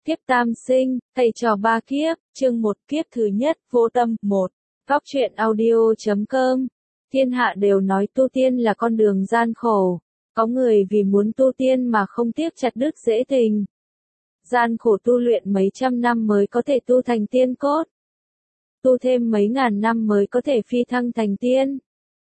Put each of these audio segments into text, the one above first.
Kiếp tam sinh, thầy trò ba kiếp, chương 1 kiếp thứ nhất, vô tâm, 1. Góc truyện audio.com. Thiên hạ đều nói tu tiên là con đường gian khổ. Có người vì muốn tu tiên mà không tiếc chặt đứt rễ tình. Gian khổ tu luyện mấy trăm năm mới có thể tu thành tiên cốt. Tu thêm mấy ngàn năm mới có thể phi thăng thành tiên.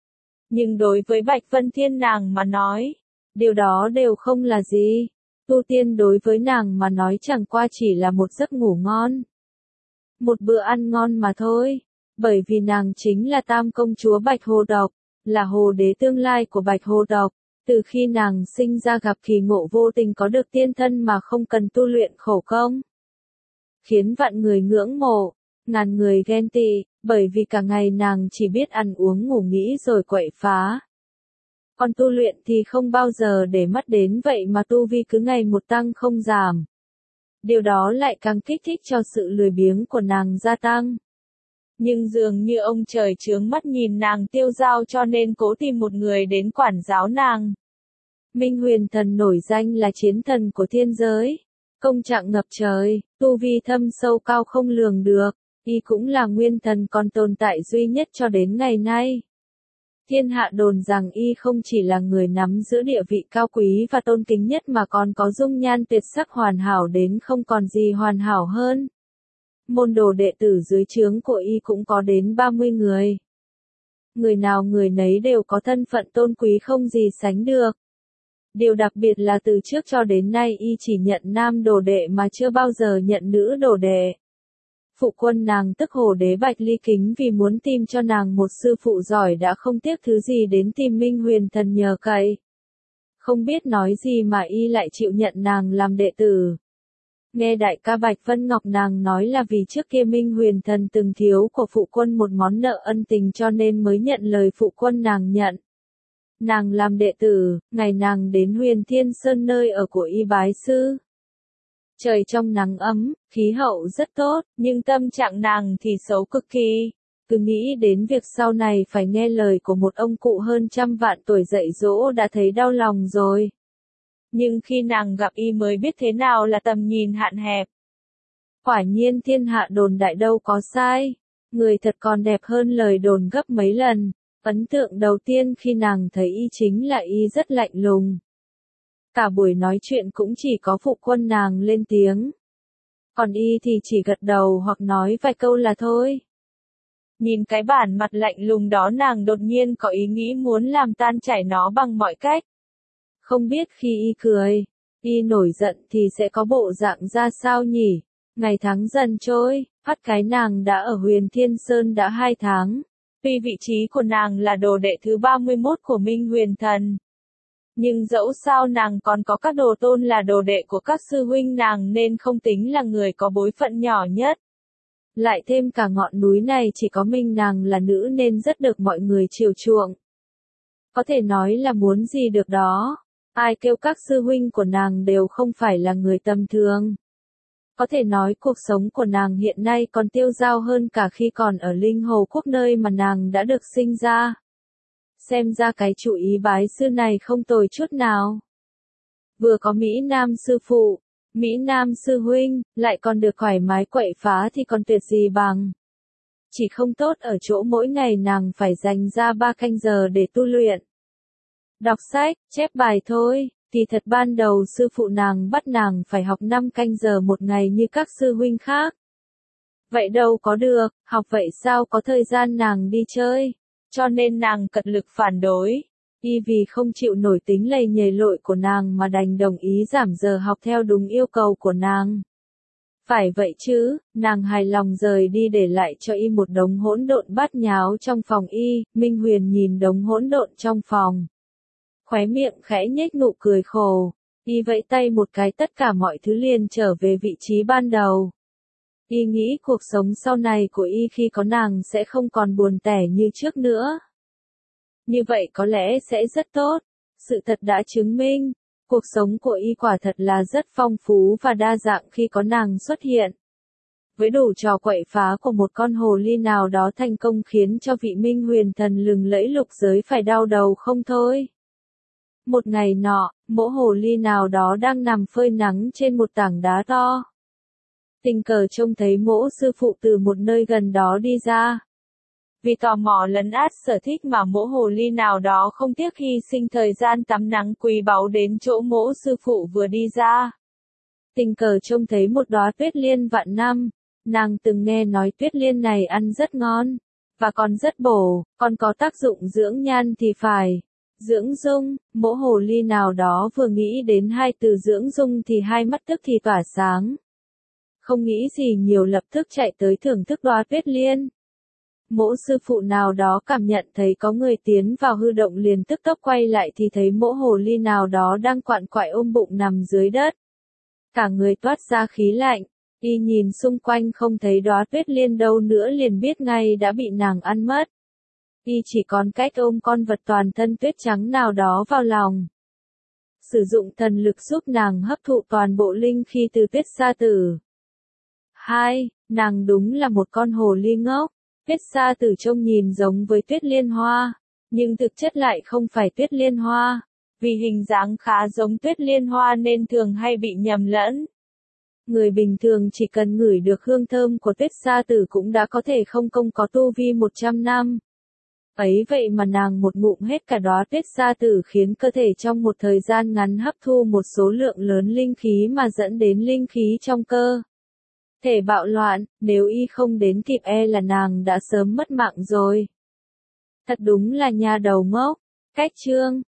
Nhưng đối với Bạch Vân Thiên nàng mà nói, điều đó đều không là gì. Tu tiên đối với nàng mà nói chẳng qua chỉ là một giấc ngủ ngon. Một bữa ăn ngon mà thôi. Bởi vì nàng chính là Tam công chúa Bạch Hồ Độc, là hồ đế tương lai của Bạch Hồ Độc. Từ khi nàng sinh ra gặp kỳ ngộ vô tình có được tiên thân mà không cần tu luyện khổ công. Khiến vạn người ngưỡng mộ, ngàn người ghen tị, bởi vì cả ngày nàng chỉ biết ăn uống ngủ nghỉ rồi quậy phá. Còn tu luyện thì không bao giờ để mắt đến vậy mà tu vi cứ ngày một tăng không giảm. Điều đó lại càng kích thích cho sự lười biếng của nàng gia tăng. Nhưng dường như ông trời chướng mắt nhìn nàng tiêu dao cho nên cố tìm một người đến quản giáo nàng. Minh Huyền Thần nổi danh là chiến thần của thiên giới. Công trạng ngập trời, tu vi thâm sâu cao không lường được. Y cũng là nguyên thần còn tồn tại duy nhất cho đến ngày nay. Thiên hạ đồn rằng y không chỉ là người nắm giữ địa vị cao quý và tôn kính nhất mà còn có dung nhan tuyệt sắc hoàn hảo đến không còn gì hoàn hảo hơn. Môn đồ đệ tử dưới trướng của y cũng có đến 30 người. Người nào người nấy đều có thân phận tôn quý không gì sánh được. Điều đặc biệt là từ trước cho đến nay y chỉ nhận nam đồ đệ mà chưa bao giờ nhận nữ đồ đệ. Phụ quân nàng tức Hồ Đế Bạch Ly Kính vì muốn tìm cho nàng một sư phụ giỏi đã không tiếc thứ gì đến tìm Minh Huyền Thần nhờ cậy. Không biết nói gì mà y lại chịu nhận nàng làm đệ tử. Nghe đại ca Bạch Vân Ngọc nàng nói là vì trước kia Minh Huyền Thần từng thiếu của phụ quân một món nợ ân tình cho nên mới nhận lời phụ quân nàng nhận. Nàng làm đệ tử, ngày nàng đến Huyền Thiên Sơn nơi ở của y bái sư. Trời trong nắng ấm, khí hậu rất tốt, nhưng tâm trạng nàng thì xấu cực kỳ. Cứ nghĩ đến việc sau này phải nghe lời của một ông cụ hơn 100 vạn tuổi dạy dỗ đã thấy đau lòng rồi. Nhưng khi nàng gặp y mới biết thế nào là tầm nhìn hạn hẹp. Quả nhiên thiên hạ đồn đại đâu có sai. Người thật còn đẹp hơn lời đồn gấp mấy lần. Ấn tượng đầu tiên khi nàng thấy y chính là y rất lạnh lùng. Cả buổi nói chuyện cũng chỉ có phụ quân nàng lên tiếng. Còn y thì chỉ gật đầu hoặc nói vài câu là thôi. Nhìn cái bản mặt lạnh lùng đó nàng đột nhiên có ý nghĩ muốn làm tan chảy nó bằng mọi cách. Không biết khi y cười, y nổi giận thì sẽ có bộ dạng ra sao nhỉ? Ngày tháng dần trôi, phát cái nàng đã ở Huyền Thiên Sơn đã 2 tháng. Tuy vị trí của nàng là đồ đệ thứ 31 của Minh Huyền Thần. Nhưng dẫu sao nàng còn có các đồ tôn là đồ đệ của các sư huynh nàng nên không tính là người có bối phận nhỏ nhất. Lại thêm cả ngọn núi này chỉ có mình nàng là nữ nên rất được mọi người chiều chuộng. Có thể nói là muốn gì được đó. Ai kêu các sư huynh của nàng đều không phải là người tầm thường. Có thể nói cuộc sống của nàng hiện nay còn tiêu dao hơn cả khi còn ở Linh Hồ Quốc nơi mà nàng đã được sinh ra. Xem ra cái chủ ý bái sư này không tồi chút nào. Vừa có Mỹ Nam sư phụ, Mỹ Nam sư huynh, lại còn được thoải mái quậy phá thì còn tuyệt gì bằng. Chỉ không tốt ở chỗ mỗi ngày nàng phải dành ra 3 canh giờ để tu luyện. Đọc sách, chép bài thôi, thì thật ban đầu sư phụ nàng bắt nàng phải học 5 canh giờ một ngày như các sư huynh khác. Vậy đâu có được, học vậy sao có thời gian nàng đi chơi. Cho nên nàng cật lực phản đối. Y vì không chịu nổi tính lầy nhầy lội của nàng mà đành đồng ý giảm giờ học theo đúng yêu cầu của nàng. Phải vậy chứ, nàng hài lòng rời đi để lại cho y một đống hỗn độn bát nháo trong phòng y. Minh Huyền nhìn đống hỗn độn trong phòng. Khóe miệng khẽ nhếch nụ cười khổ. Y vẫy tay một cái tất cả mọi thứ liền trở về vị trí ban đầu. Y nghĩ cuộc sống sau này của y khi có nàng sẽ không còn buồn tẻ như trước nữa. Như vậy có lẽ sẽ rất tốt. Sự thật đã chứng minh, cuộc sống của y quả thật là rất phong phú và đa dạng khi có nàng xuất hiện. Với đủ trò quậy phá của một con hồ ly nào đó thành công khiến cho vị Minh Huyền Thần lừng lẫy lục giới phải đau đầu không thôi. Một ngày nọ, mỗ hồ ly nào đó đang nằm phơi nắng trên một tảng đá to. Tình cờ trông thấy Mỗ sư phụ từ một nơi gần đó đi ra. Vì tò mò lấn át sở thích mà Mỗ hồ ly nào đó không tiếc hy sinh thời gian tắm nắng quý báu đến chỗ Mỗ sư phụ vừa đi ra. Tình cờ trông thấy một đóa tuyết liên vạn năm, nàng từng nghe nói tuyết liên này ăn rất ngon, và còn rất bổ, còn có tác dụng dưỡng nhan thì phải. Dưỡng dung, Mỗ hồ ly nào đó vừa nghĩ đến hai từ dưỡng dung thì hai mắt tức thì tỏa sáng. Không nghĩ gì nhiều lập tức chạy tới thưởng thức đóa tuyết liên. Mỗ sư phụ nào đó cảm nhận thấy có người tiến vào hư động liền tức tốc quay lại thì thấy mỗ hồ ly nào đó đang quặn quại ôm bụng nằm dưới đất. Cả người toát ra khí lạnh, y nhìn xung quanh không thấy đóa tuyết liên đâu nữa liền biết ngay đã bị nàng ăn mất. Y chỉ còn cách ôm con vật toàn thân tuyết trắng nào đó vào lòng. Sử dụng thần lực giúp nàng hấp thụ toàn bộ linh khí từ tuyết sa tử. 2. Nàng đúng là một con hồ ly ngốc. Tuyết sa tử trông nhìn giống với tuyết liên hoa, nhưng thực chất lại không phải tuyết liên hoa. Vì hình dáng khá giống tuyết liên hoa nên thường hay bị nhầm lẫn. Người bình thường chỉ cần ngửi được hương thơm của tuyết sa tử cũng đã có thể không công có tu vi 100 năm. Ấy vậy mà nàng một ngụm hết cả đóa tuyết sa tử khiến cơ thể trong một thời gian ngắn hấp thu một số lượng lớn linh khí mà dẫn đến linh khí trong cơ thể bạo loạn, nếu y không đến kịp là nàng đã sớm mất mạng rồi. Thật đúng là nhà đầu ngốc. Cách chương